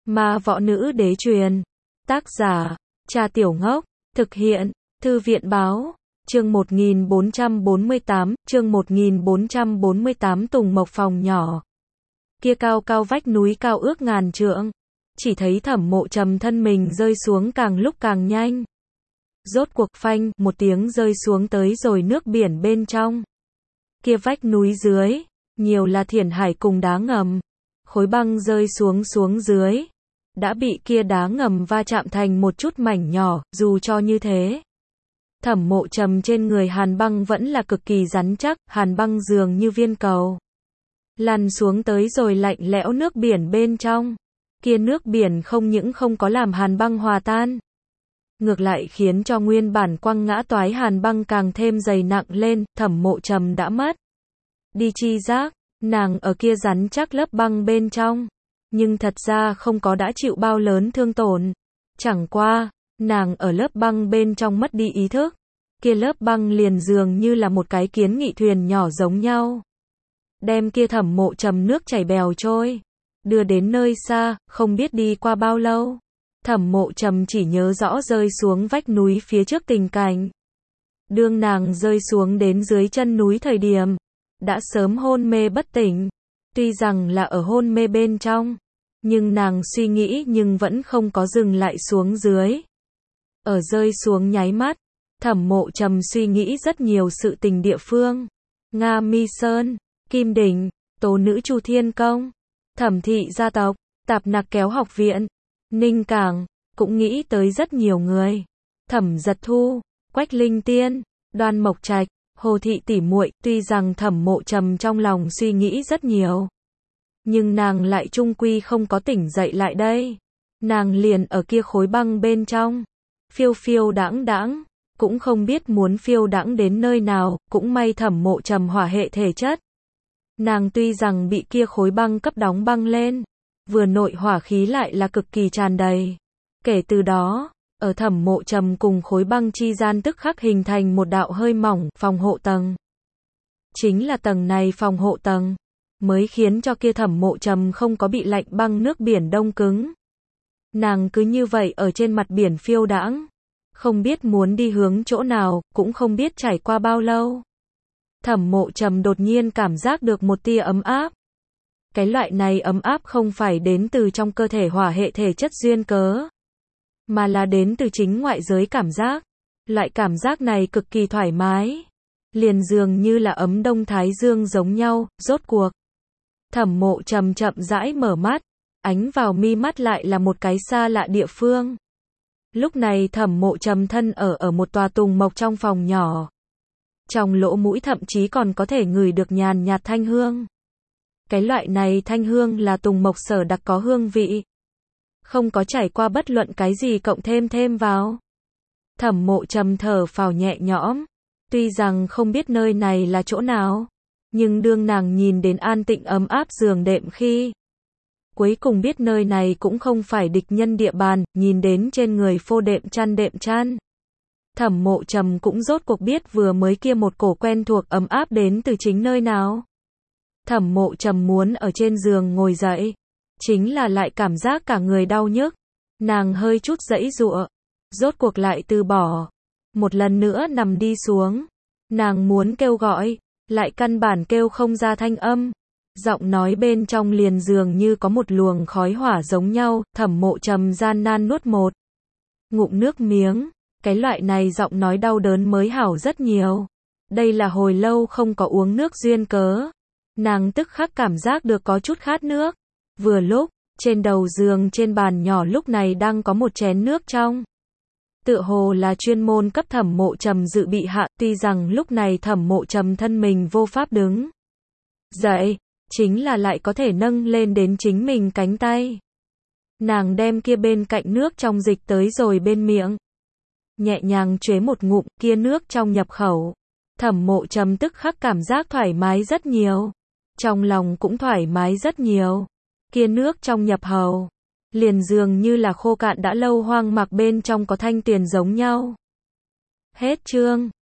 Ma võ nữ đế truyền. Tác giả, Trà Tiểu Ngốc. Thực hiện, Thư viện báo. Chương 1448, Tùng Mộc phòng nhỏ. Kia cao cao vách núi cao ước ngàn trượng. Chỉ thấy Thẩm Mộ Trầm thân mình rơi xuống càng lúc càng nhanh. Rốt cuộc phanh, một tiếng rơi xuống tới rồi nước biển bên trong. Kia vách núi dưới, nhiều là thiển hải cùng đá ngầm. Khối băng rơi xuống dưới. Đã bị kia đá ngầm va chạm thành một chút mảnh nhỏ, dù cho như thế. Thẩm Mộ Trầm trên người hàn băng vẫn là cực kỳ rắn chắc, hàn băng dường như viên cầu. Lăn xuống tới rồi lạnh lẽo nước biển bên trong. Kia nước biển không những không có làm hàn băng hòa tan. Ngược lại khiến cho nguyên bản quăng ngã toái hàn băng càng thêm dày nặng lên, Thẩm Mộ Trầm đã mất đi chi giác, nàng ở kia rắn chắc lớp băng bên trong. Nhưng thật ra không có đã chịu bao lớn thương tổn. Chẳng qua, nàng ở lớp băng bên trong mất đi ý thức. Kia lớp băng liền dường như là một cái kiến nghị thuyền nhỏ giống nhau. Đem kia Thẩm Mộ Trầm nước chảy bèo trôi. Đưa đến nơi xa, không biết đi qua bao lâu. Thẩm Mộ Trầm chỉ nhớ rõ rơi xuống vách núi phía trước tình cảnh. Đương nàng rơi xuống đến dưới chân núi thời điểm. Đã sớm hôn mê bất tỉnh. Tuy rằng là ở hôn mê bên trong. Nhưng nàng suy nghĩ nhưng vẫn không có dừng lại xuống dưới. Ở rơi xuống nháy mắt. Thẩm Mộ Trầm suy nghĩ rất nhiều sự tình địa phương. Nga Mi Sơn, Kim Đỉnh, Tố Nữ Chu Thiên Công, Thẩm Thị gia tộc, Tạp Nặc Kéo học viện, Ninh Cảng, cũng nghĩ tới rất nhiều người. Thẩm Giật Thu, Quách Linh Tiên, Đoan Mộc Trạch, Hồ Thị tỷ muội. Tuy rằng Thẩm Mộ Trầm trong lòng suy nghĩ rất nhiều, nhưng nàng lại chung quy không có tỉnh dậy lại đây. Nàng liền ở kia khối băng bên trong, phiêu phiêu đãng đãng, cũng không biết muốn phiêu đãng đến nơi nào. Cũng may Thẩm Mộ Trầm hỏa hệ thể chất. Nàng tuy rằng bị kia khối băng cấp đóng băng lên, vừa nội hỏa khí lại là cực kỳ tràn đầy. Kể từ đó, ở Thẩm Mộ Trầm cùng khối băng chi gian tức khắc hình thành một đạo hơi mỏng, phòng hộ tầng. Chính là tầng này phòng hộ tầng, mới khiến cho kia Thẩm Mộ Trầm không có bị lạnh băng nước biển đông cứng. Nàng cứ như vậy ở trên mặt biển phiêu đãng, không biết muốn đi hướng chỗ nào, cũng không biết trải qua bao lâu. Thẩm Mộ Trầm đột nhiên cảm giác được một tia ấm áp. Cái loại này ấm áp không phải đến từ trong cơ thể hỏa hệ thể chất duyên cớ, mà là đến từ chính ngoại giới cảm giác. Loại cảm giác này cực kỳ thoải mái, liền dường như là ấm đông thái dương giống nhau. Rốt cuộc, Thẩm Mộ Trầm chậm rãi mở mắt, ánh vào mi mắt lại là một cái xa lạ địa phương. Lúc này Thẩm Mộ Trầm thân ở một tòa tùng mộc trong phòng nhỏ. Trong lỗ mũi thậm chí còn có thể ngửi được nhàn nhạt thanh hương. Cái loại này thanh hương là tùng mộc sở đặc có hương vị. Không có trải qua bất luận cái gì cộng thêm vào. Thẩm Mộ Trầm thở phào nhẹ nhõm. Tuy rằng không biết nơi này là chỗ nào, nhưng đương nàng nhìn đến an tịnh ấm áp giường đệm khi, cuối cùng biết nơi này cũng không phải địch nhân địa bàn. Nhìn đến trên người phô đệm chăn, Thẩm Mộ Trầm cũng rốt cuộc biết vừa mới kia một cổ quen thuộc ấm áp đến từ chính nơi nào. Thẩm Mộ Trầm muốn ở trên giường ngồi dậy, chính là lại cảm giác cả người đau nhức. Nàng hơi chút giãy giụa, rốt cuộc lại từ bỏ. Một lần nữa nằm đi xuống. Nàng muốn kêu gọi, lại căn bản kêu không ra thanh âm. Giọng nói bên trong liền dường như có một luồng khói hỏa giống nhau. Thẩm Mộ Trầm gian nan nuốt một ngụm nước miếng. Cái loại này giọng nói đau đớn mới hảo rất nhiều. Đây là hồi lâu không có uống nước duyên cớ. Nàng tức khắc cảm giác được có chút khát nước. Vừa lúc, trên đầu giường trên bàn nhỏ lúc này đang có một chén nước trong. Tựa hồ là chuyên môn cấp Thẩm Mộ Trầm dự bị hạ. Tuy rằng lúc này Thẩm Mộ Trầm thân mình vô pháp đứng dậy, chính là lại có thể nâng lên đến chính mình cánh tay. Nàng đem kia bên cạnh nước trong dịch tới rồi bên miệng. Nhẹ nhàng chế một ngụm, kia nước trong nhập khẩu. Thẩm Mộ Trầm tức khắc cảm giác thoải mái rất nhiều. Trong lòng cũng thoải mái rất nhiều. Kia nước trong nhập hầu, liền dường như là khô cạn đã lâu hoang mạc bên trong có thanh tuyền giống nhau. Hết chương.